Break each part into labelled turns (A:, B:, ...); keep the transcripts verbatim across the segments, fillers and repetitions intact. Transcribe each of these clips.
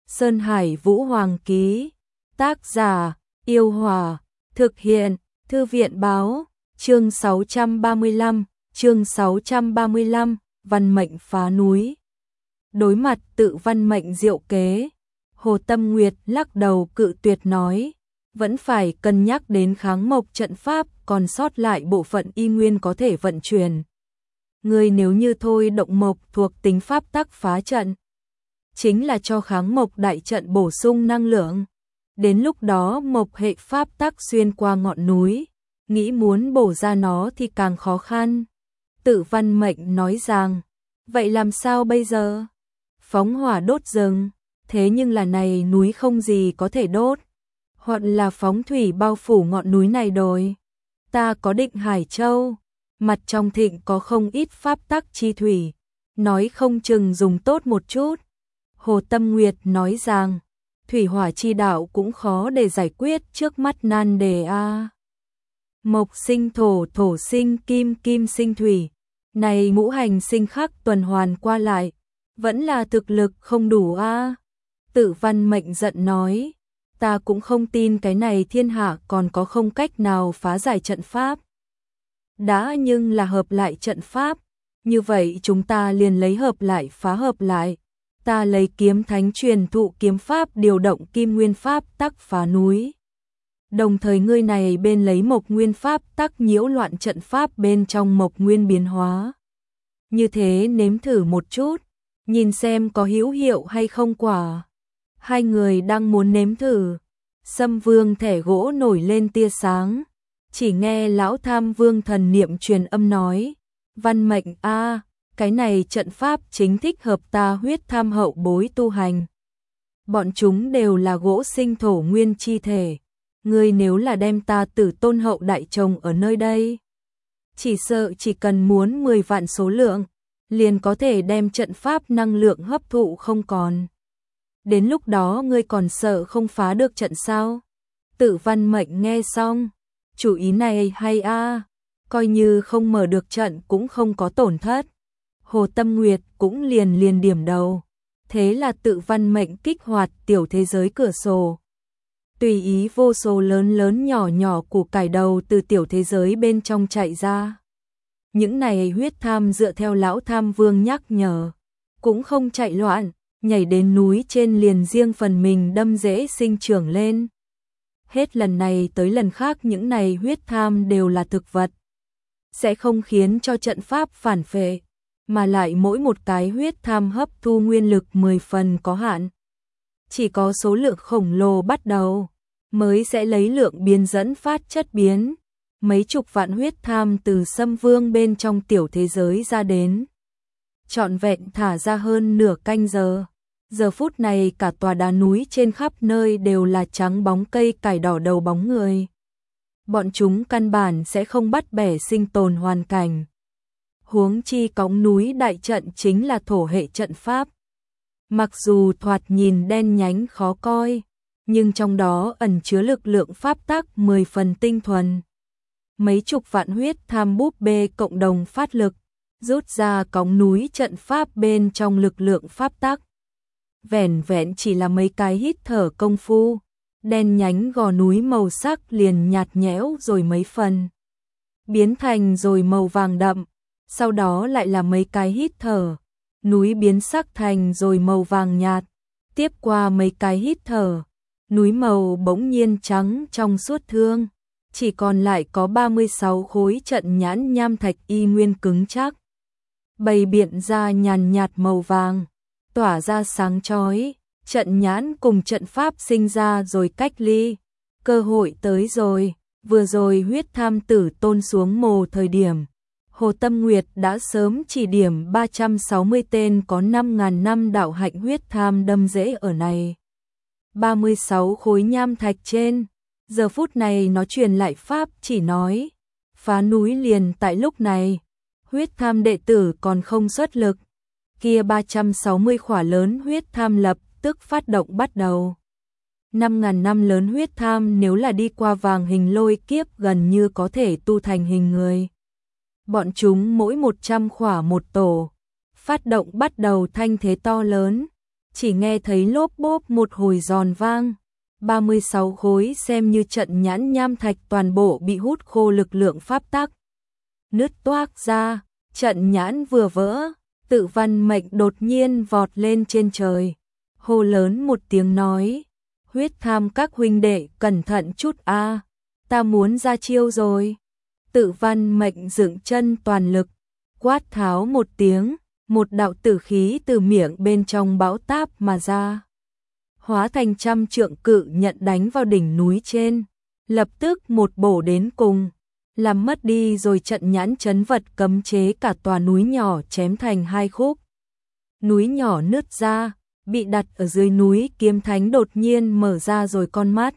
A: Sơn Hải Vũ Hoàng ký. Tác giả, Yêu Hòa. Thực hiện, Thư viện báo. Chương sáu trăm ba mươi lăm, chương sáu trăm ba mươi lăm, Văn mệnh phá núi. Đối mặt tự văn mệnh diệu kế, Hồ Tâm Nguyệt lắc đầu cự tuyệt nói, vẫn phải cân nhắc đến kháng mộc trận pháp còn sót lại bộ phận y nguyên có thể vận chuyển. Người nếu như thôi động mộc thuộc tính pháp tắc phá trận, chính là cho kháng mộc đại trận bổ sung năng lượng. Đến lúc đó mộc hệ pháp tắc xuyên qua ngọn núi, nghĩ muốn bổ ra nó thì càng khó khăn. Tự văn mệnh nói rằng, vậy làm sao bây giờ? Phóng hỏa đốt rừng, thế nhưng là này núi không gì có thể đốt. Hoặc là phóng thủy bao phủ ngọn núi này rồi. Ta có Định Hải Châu, mặt trong thịnh có không ít pháp tắc chi thủy, nói không chừng dùng tốt một chút. Hồ Tâm Nguyệt nói rằng, thủy hỏa chi đạo cũng khó để giải quyết trước mắt nan đề a. Mộc sinh thổ, thổ sinh kim, kim sinh thủy. Này ngũ hành sinh khắc tuần hoàn qua lại, vẫn là thực lực không đủ a. Tự văn mệnh giận nói, ta cũng không tin cái này thiên hạ còn có không cách nào phá giải trận pháp. Đã nhưng là hợp lại trận pháp, như vậy chúng ta liền lấy hợp lại phá hợp lại. Ta lấy kiếm thánh truyền thụ kiếm pháp điều động kim nguyên pháp tắc phá núi. Đồng thời ngươi này bên lấy mộc nguyên pháp tắc nhiễu loạn trận pháp bên trong mộc nguyên biến hóa. Như thế nếm thử một chút, nhìn xem có hữu hiệu hay không quả. Hai người đang muốn nếm thử, Sâm Vương thẻ gỗ nổi lên tia sáng, chỉ nghe lão Tham Vương thần niệm truyền âm nói, văn mệnh a, cái này trận pháp chính thích hợp ta huyết tham hậu bối tu hành. Bọn chúng đều là gỗ sinh thổ nguyên chi thể, ngươi nếu là đem ta tử tôn hậu đại trồng ở nơi đây, chỉ sợ chỉ cần muốn mười vạn số lượng, liền có thể đem trận pháp năng lượng hấp thụ không còn. Đến lúc đó ngươi còn sợ không phá được trận sao? Tự văn mệnh nghe xong, chủ ý này hay a, coi như không mở được trận cũng không có tổn thất. Hồ Tâm Nguyệt cũng liền liền điểm đầu, thế là tự văn mệnh kích hoạt tiểu thế giới cửa sổ. Tùy ý vô số lớn lớn nhỏ nhỏ của cải đầu từ tiểu thế giới bên trong chạy ra. Những này huyết tham dựa theo lão Tham Vương nhắc nhở, cũng không chạy loạn, nhảy đến núi trên liền riêng phần mình đâm rễ sinh trưởng lên. Hết lần này tới lần khác những này huyết tham đều là thực vật, sẽ không khiến cho trận pháp phản phệ, mà lại mỗi một cái huyết tham hấp thu nguyên lực mười phần có hạn. Chỉ có số lượng khổng lồ bắt đầu, mới sẽ lấy lượng biến dẫn phát chất biến. Mấy chục vạn huyết tham từ Sâm Vương bên trong tiểu thế giới ra đến. Trọn vẹn thả ra hơn nửa canh giờ. Giờ phút này cả tòa đá núi trên khắp nơi đều là trắng bóng cây cải đỏ đầu bóng người. Bọn chúng căn bản sẽ không bắt bẻ sinh tồn hoàn cảnh. Huống chi cõng núi đại trận chính là thổ hệ trận pháp. Mặc dù thoạt nhìn đen nhánh khó coi, nhưng trong đó ẩn chứa lực lượng pháp tắc mười phần tinh thuần. Mấy chục vạn huyết tham búp bê cộng đồng phát lực, rút ra cõng núi trận pháp bên trong lực lượng pháp tắc. Vẻn vẹn chỉ là mấy cái hít thở công phu, đen nhánh gò núi màu sắc liền nhạt nhẽo rồi mấy phần, biến thành rồi màu vàng đậm, sau đó lại là mấy cái hít thở, núi biến sắc thành rồi màu vàng nhạt, tiếp qua mấy cái hít thở, núi màu bỗng nhiên trắng trong suốt thương, chỉ còn lại có ba mươi sáu khối trận nhãn nham thạch y nguyên cứng chắc, bày biện ra nhàn nhạt màu vàng, tỏa ra sáng chói, trận nhãn cùng trận pháp sinh ra rồi cách ly, cơ hội tới rồi, vừa rồi huyết tham tử tôn xuống mồ thời điểm, Hồ Tâm Nguyệt đã sớm chỉ điểm ba trăm sáu mươi tên có năm ngàn năm đạo hạnh huyết tham đâm rễ ở này. ba mươi sáu khối nham thạch trên, giờ phút này nó truyền lại pháp chỉ nói, phá núi liền tại lúc này, huyết tham đệ tử còn không xuất lực, kia ba trăm sáu mươi khỏa lớn huyết tham lập tức phát động bắt đầu. năm ngàn năm lớn huyết tham nếu là đi qua vàng hình lôi kiếp gần như có thể tu thành hình người. Bọn chúng mỗi một trăm khỏa một tổ, phát động bắt đầu thanh thế to lớn, chỉ nghe thấy lốp bốp một hồi giòn vang. ba mươi sáu khối xem như trận nhãn nham thạch toàn bộ bị hút khô lực lượng pháp tắc. Nứt toác ra, trận nhãn vừa vỡ, Tự Văn Mệnh đột nhiên vọt lên trên trời. Hô lớn một tiếng nói, huyết tham các huynh đệ cẩn thận chút a, ta muốn ra chiêu rồi. Tự Văn Mệnh dựng chân toàn lực, quát tháo một tiếng, một đạo tử khí từ miệng bên trong bão táp mà ra. Hóa thành trăm trượng cự nhận đánh vào đỉnh núi trên, lập tức một bổ đến cùng, làm mất đi rồi trận nhãn chấn vật cấm chế cả tòa núi nhỏ chém thành hai khúc. Núi nhỏ nứt ra, bị đặt ở dưới núi Kiếm Thánh đột nhiên mở ra rồi con mắt.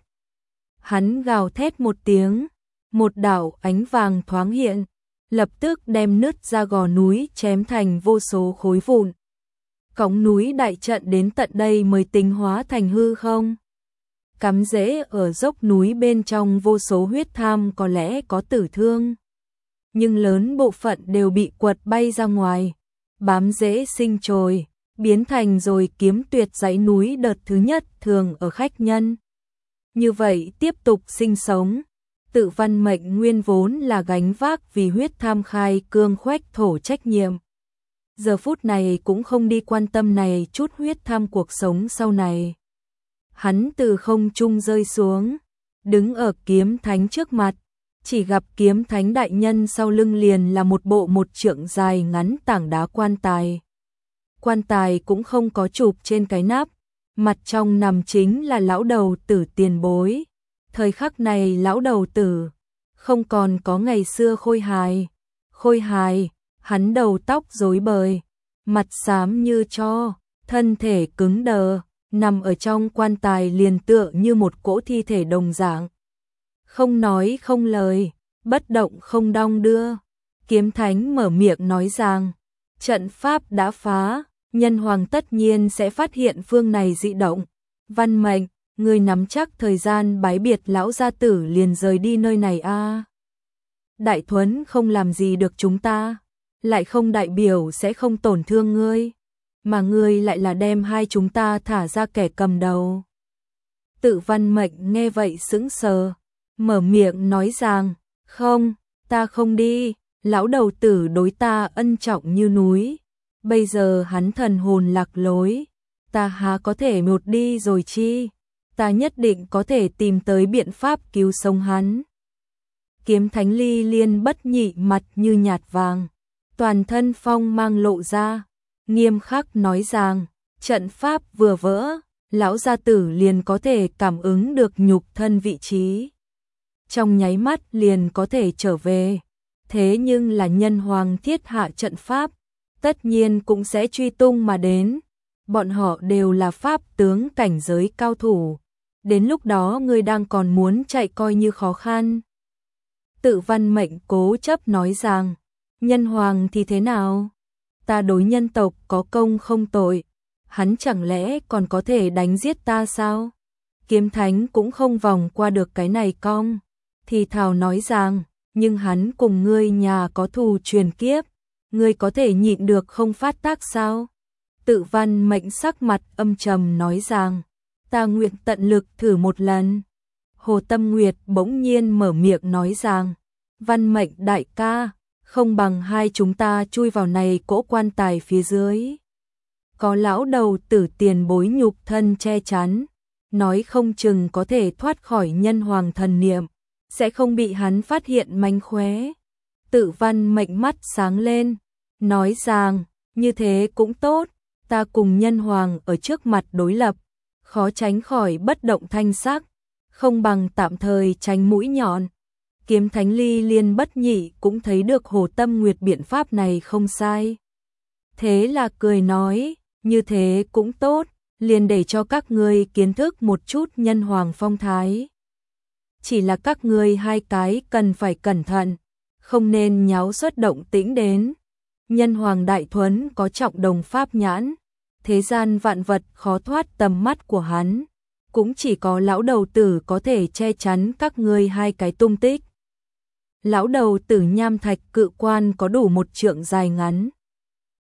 A: Hắn gào thét một tiếng, một đạo ánh vàng thoáng hiện, lập tức đem nứt ra gò núi chém thành vô số khối vụn. Cõng núi đại trận đến tận đây mới tính hóa thành hư không. Cắm rễ ở dốc núi bên trong vô số huyết tham có lẽ có tử thương, nhưng lớn bộ phận đều bị quật bay ra ngoài, bám rễ sinh trồi, biến thành rồi kiếm tuyệt dãy núi đợt thứ nhất thường ở khách nhân. Như vậy tiếp tục sinh sống. Tự Văn Mệnh nguyên vốn là gánh vác vì huyết tham khai cương khoách thổ trách nhiệm. Giờ phút này cũng không đi quan tâm này chút huyết tham cuộc sống sau này. Hắn từ không trung rơi xuống, đứng ở Kiếm Thánh trước mặt, chỉ gặp Kiếm Thánh đại nhân sau lưng liền là một bộ một trượng dài ngắn tảng đá quan tài. Quan tài cũng không có chụp trên cái nắp, mặt trong nằm chính là lão đầu tử tiền bối. Thời khắc này lão đầu tử không còn có ngày xưa khôi hài. Khôi hài, hắn đầu tóc rối bời, mặt xám như tro, thân thể cứng đờ, nằm ở trong quan tài liền tựa như một cỗ thi thể đồng dạng. Không nói không lời, bất động không đong đưa. Kiếm Thánh mở miệng nói rằng, trận pháp đã phá, nhân hoàng tất nhiên sẽ phát hiện phương này dị động. Văn Mệnh, người nắm chắc thời gian bái biệt lão gia tử liền rời đi nơi này a. À. Đại Thuấn không làm gì được chúng ta, lại không đại biểu sẽ không tổn thương ngươi, mà ngươi lại là đem hai chúng ta thả ra kẻ cầm đầu. Tự Văn Mệnh nghe vậy sững sờ, mở miệng nói rằng, không, ta không đi, lão đầu tử đối ta ân trọng như núi, bây giờ hắn thần hồn lạc lối, ta há có thể một đi rồi chi, ta nhất định có thể tìm tới biện pháp cứu sống hắn. Kiếm Thánh ly liên bất nhị mặt như nhạt vàng, toàn thân phong mang lộ ra, nghiêm khắc nói rằng, trận pháp vừa vỡ, lão gia tử liền có thể cảm ứng được nhục thân vị trí. Trong nháy mắt liền có thể trở về, thế nhưng là nhân hoàng thiết hạ trận pháp, tất nhiên cũng sẽ truy tung mà đến. Bọn họ đều là pháp tướng cảnh giới cao thủ, đến lúc đó ngươi đang còn muốn chạy coi như khó khăn. Tự Văn Mệnh cố chấp nói rằng, nhân hoàng thì thế nào? Ta đối nhân tộc có công không tội, hắn chẳng lẽ còn có thể đánh giết ta sao? Kiếm Thánh cũng không vòng qua được cái này cong, thì thào nói rằng, nhưng hắn cùng ngươi nhà có thù truyền kiếp, ngươi có thể nhịn được không phát tác sao? Tự Văn Mệnh sắc mặt âm trầm nói rằng, ta nguyện tận lực thử một lần. Hồ Tâm Nguyệt bỗng nhiên mở miệng nói rằng, Văn Mệnh đại ca, không bằng hai chúng ta chui vào này cỗ quan tài phía dưới. Có lão đầu tử tiền bối nhục thân che chắn, nói không chừng có thể thoát khỏi nhân hoàng thần niệm, sẽ không bị hắn phát hiện mánh khóe. Tự Văn Mệnh mắt sáng lên, nói rằng, như thế cũng tốt, ta cùng nhân hoàng ở trước mặt đối lập, khó tránh khỏi bất động thanh sắc, không bằng tạm thời tránh mũi nhọn. Kiếm Thánh ly liên bất nhị cũng thấy được Hồ Tâm Nguyệt biện pháp này không sai. Thế là cười nói, như thế cũng tốt, liền để cho các ngươi kiến thức một chút nhân hoàng phong thái. Chỉ là các ngươi hai cái cần phải cẩn thận, không nên nháo xuất động tĩnh đến. Nhân hoàng Đại Thuấn có trọng đồng pháp nhãn, thế gian vạn vật khó thoát tầm mắt của hắn, cũng chỉ có lão đầu tử có thể che chắn các ngươi hai cái tung tích. Lão đầu tử nham thạch cự quan có đủ một trượng dài ngắn,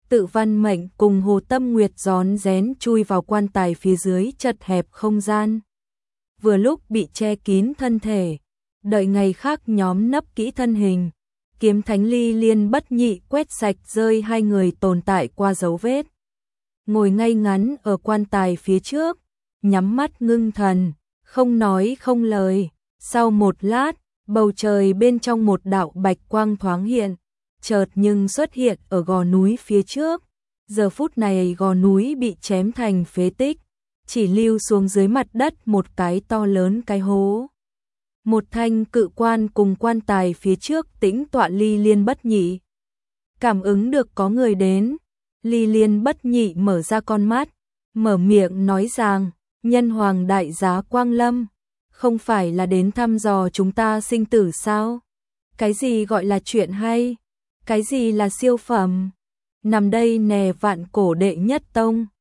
A: Tự Văn Mệnh cùng Hồ Tâm Nguyệt rón rén chui vào quan tài phía dưới chật hẹp không gian. Vừa lúc bị che kín thân thể, đợi ngày khác nhóm nấp kỹ thân hình, kiếm thánh ly liên bất nhị quét sạch rơi hai người tồn tại qua dấu vết. Ngồi ngay ngắn ở quan tài phía trước, nhắm mắt ngưng thần, không nói không lời. Sau một lát, bầu trời bên trong một đạo bạch quang thoáng hiện, chợt nhưng xuất hiện ở gò núi phía trước. Giờ phút này gò núi bị chém thành phế tích, chỉ lưu xuống dưới mặt đất một cái to lớn cái hố. Một thanh cự quan cùng quan tài phía trước tĩnh tọa ly liên bất nhị. Cảm ứng được có người đến, ly liên bất nhị mở ra con mắt, mở miệng nói rằng, nhân hoàng đại giá quang lâm, không phải là đến thăm dò chúng ta sinh tử sao? Cái gì gọi là chuyện hay? Cái gì là siêu phẩm? Nằm đây nè vạn cổ đệ nhất tông.